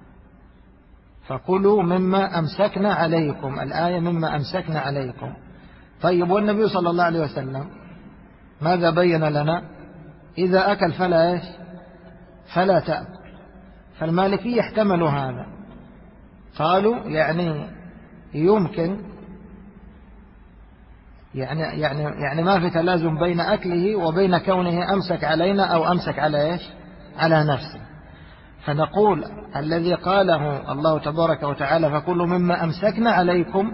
فكلوا مما أمسكنا عليكم، الآية مما أمسكنا عليكم. طيب والنبي صلى الله عليه وسلم ماذا بين لنا؟ إذا أكل فلا تأكل. فالمالكية احتملوا هذا، قالوا يعني يمكن يعني ما في تلازم بين أكله وبين كونه أمسك علينا أو أمسك على نفسه. فنقول الذي قاله الله تبارك وتعالى فكلوا مما أمسكنا عليكم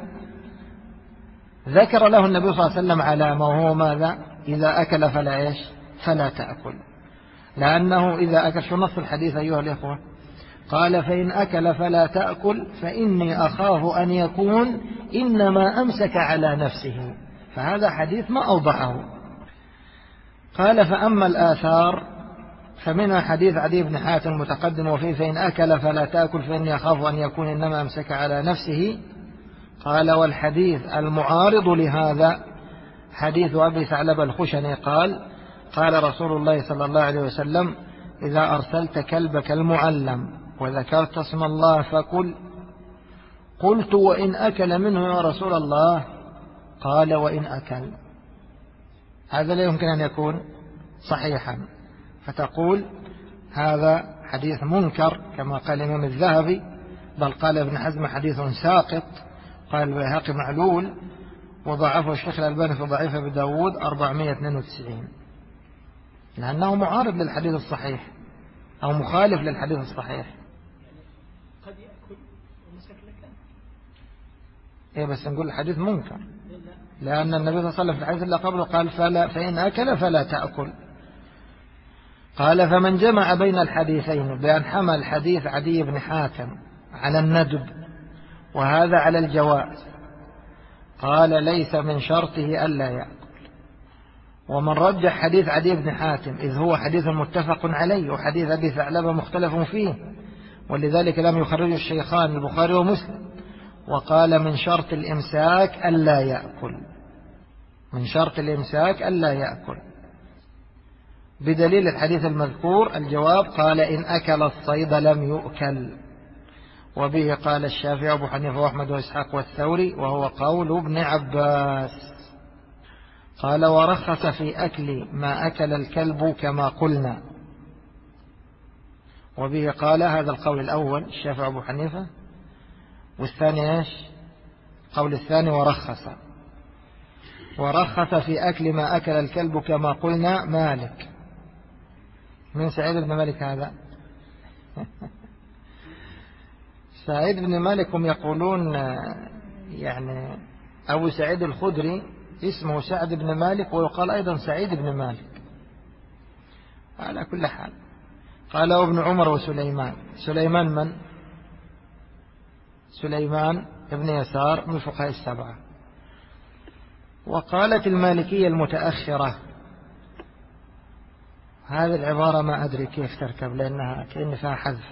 ذكر له النبي صلى الله عليه وسلم علامة، وهو ماذا؟ إذا أكل فلا تأكل. لأنه إذا أكل، شو نص الحديث أيها الإخوة؟ قال فإن أكل فلا تأكل فإني أخاف أن يكون إنما أمسك على نفسه. فهذا حديث ما أوضحه. قال فأما الآثار فمنها حديث عدي بن حاتم المتقدم وفيه فإن أكل فلا تأكل فإني أخاف أن يكون إنما أمسك على نفسه. قال والحديث المعارض لهذا حديث أبي ثعلبة الخشني قال رسول الله صلى الله عليه وسلم إذا أرسلت كلبك المعلم وذكرت اسم الله فكل. قلت وإن أكل منه يا رسول الله؟ قال وإن أكل. هذا لا يمكن أن يكون صحيحا، فتقول هذا حديث منكر كما قال الإمام الذهبي، بل قال ابن حزم حديث ساقط، قال البيهقي معلول، وضعفه الشيخ الألباني في ضعيف أبي داود 492، لأنه معارض للحديث الصحيح أو مخالف للحديث الصحيح. قد يأكل ومسك لك. إيه بس نقول الحديث منكر، لأن النبي صلى الله عليه وسلم في الحديث اللي قبله قال فإن أكل فلا تأكل. قال فمن جمع بين الحديثين بأن حمل حديث عدي بن حاتم على الندب وهذا على الجواز. قال ليس من شرطه ألا يأكل. ومن رجح حديث عدي بن حاتم إذ هو حديث متفق عليه، وحديث أبي ثعلبة مختلف فيه، ولذلك لم يخرجه الشيخان البخاري ومسلم، وقال من شرط الإمساك ألا يأكل، من شرط الإمساك ألا يأكل، بدليل الحديث المذكور. الجواب قال إن أكل الصيد لم يؤكل، وبه قال الشافعي وأبو حنيفة وأحمد وإسحاق والثوري، وهو قول ابن عباس. قال ورخص في أكل ما أكل الكلب كما قلنا، وبه قال هذا القول الأول الشافعي وأبو حنيفة، والثاني إيش؟ قول الثاني ورخص في أكل ما أكل الكلب كما قلنا مالك. من سعيد بن مالك هذا؟ سعيد بن مالك هم يقولون يعني أبو سعيد الخدري اسمه سعد بن مالك، ويقال أيضا سعيد بن مالك. على كل حال قال ابن عمر وسليمان. سليمان من؟ سليمان ابن يسار من الفقهاء السبعة. وقالت المالكية المتأخرة، هذه العبارة ما أدري كيف تركب لأنها كأن فيها حذف،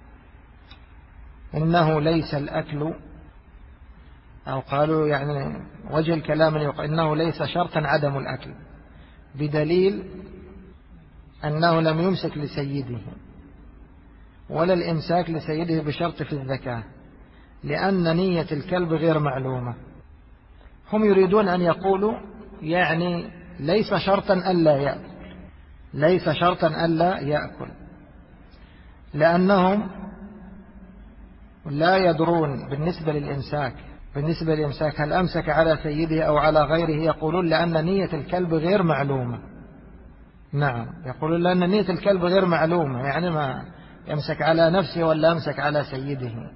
إنه ليس الأكل، أو قالوا يعني وجه الكلام إنه ليس شرطا عدم الأكل، بدليل أنه لم يمسك لسيده ولا الإمساك لسيده بشرط في الذكاء، لأن نية الكلب غير معلومة. هم يريدون أن يقولوا يعني ليس شرطا ألا يأكل، ليس شرطا ألا يأكل، لأنهم لا يدرون بالنسبة للإمساك هل أمسك على سيده أو على غيره. يقولون لأن نية الكلب غير معلومة. نعم، يقولون لأن نية الكلب غير معلومة، يعني ما يمسك على نفسه ولا يمسك على سيده.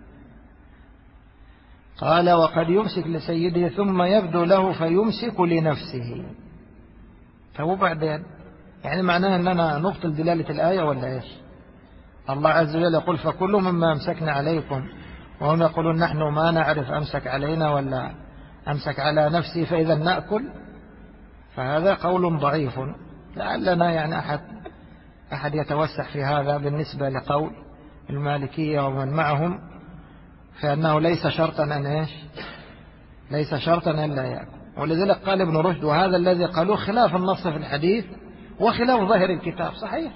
قال وقد يمسك لسيده ثم يبدو له فيمسك لنفسه. فهو بعدين يعني معناه أننا نبطل دلالة الآية ولا إيش؟ الله عز وجل يقول فكلوا مما أمسكنا عليكم، وهم يقولون نحن ما نعرف أمسك علينا ولا أمسك على نفسي فإذا نأكل. فهذا قول ضعيف، لعلنا يعني أحد يتوسع في هذا بالنسبة لقول المالكية ومن معهم، فإنه ليس شرطا أن إيش؟ ليس شرطا أن لا يأكل. ولذلك قال ابن رشد وهذا الذي قالوه خلاف النص في الحديث وخلاف ظاهر الكتاب. صحيح،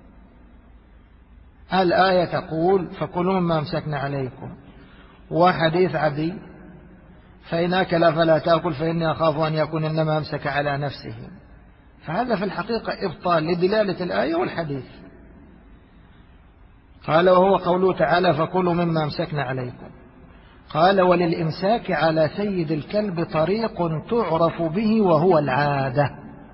الآية تقول فكلوا مما أمسكنا عليكم، وحديث عدي فإن أكل فلا تأكل فإني أخاف أن يكون إنما أمسك على نفسه. فهذا في الحقيقة إبطال لدلالة الآية والحديث. قال وهو قوله تعالى فكلوا مما أمسكنا عليكم. قال وللإمساك على سيد الكلب طريق تعرف به وهو العادة،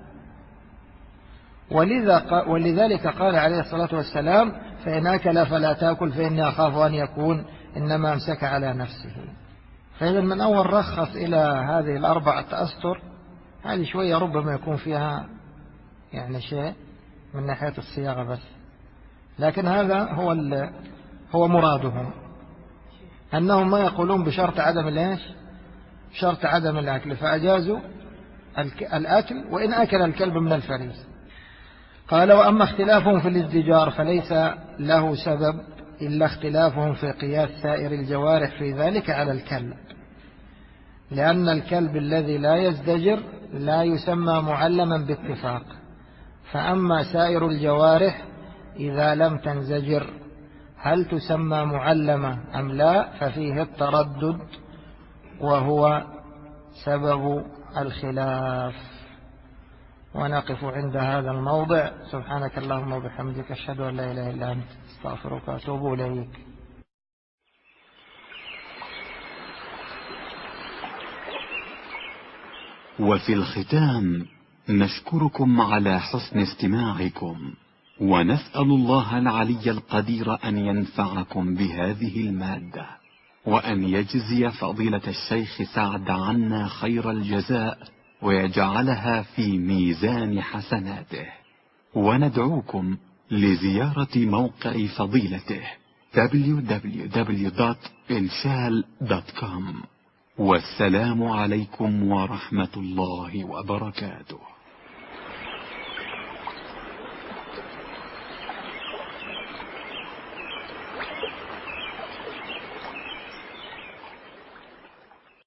ولذلك قال عليه الصلاة والسلام فإن أكل فلا تأكل فإني أخاف أن يكون إنما أمسك على نفسه. فإذا من أول رخص إلى هذه الأربعة أسطر، هذه شوية ربما يكون فيها يعني شيء من ناحية الصياغة بس، لكن هذا هو مرادهم، أنهم ما يقولون بشرط عدم الإيش؟ شرط عدم الأكل، فأجازوا الأكل وإن أكل الكلب من الفريس. قال وأما اختلافهم في الازدجار فليس له سبب إلا اختلافهم في قياس سائر الجوارح في ذلك على الكلب، لأن الكلب الذي لا يزدجر لا يسمى معلما باتفاق، فأما سائر الجوارح إذا لم تنزجر هل تسمى معلمة أم لا، ففيه التردد وهو سبب الخلاف. ونقف عند هذا الموضع. سبحانك اللهم وبحمدك أشهد أن لا إله إلا أنت استغفرك وأتوب إليك. وفي الختام نشكركم على حسن استماعكم، ونسأل الله العلي القدير أن ينفعكم بهذه المادة، وأن يجزي فضيلة الشيخ سعد عنا خير الجزاء، ويجعلها في ميزان حسناته. وندعوكم لزيارة موقع فضيلته www.insal.com. والسلام عليكم ورحمة الله وبركاته.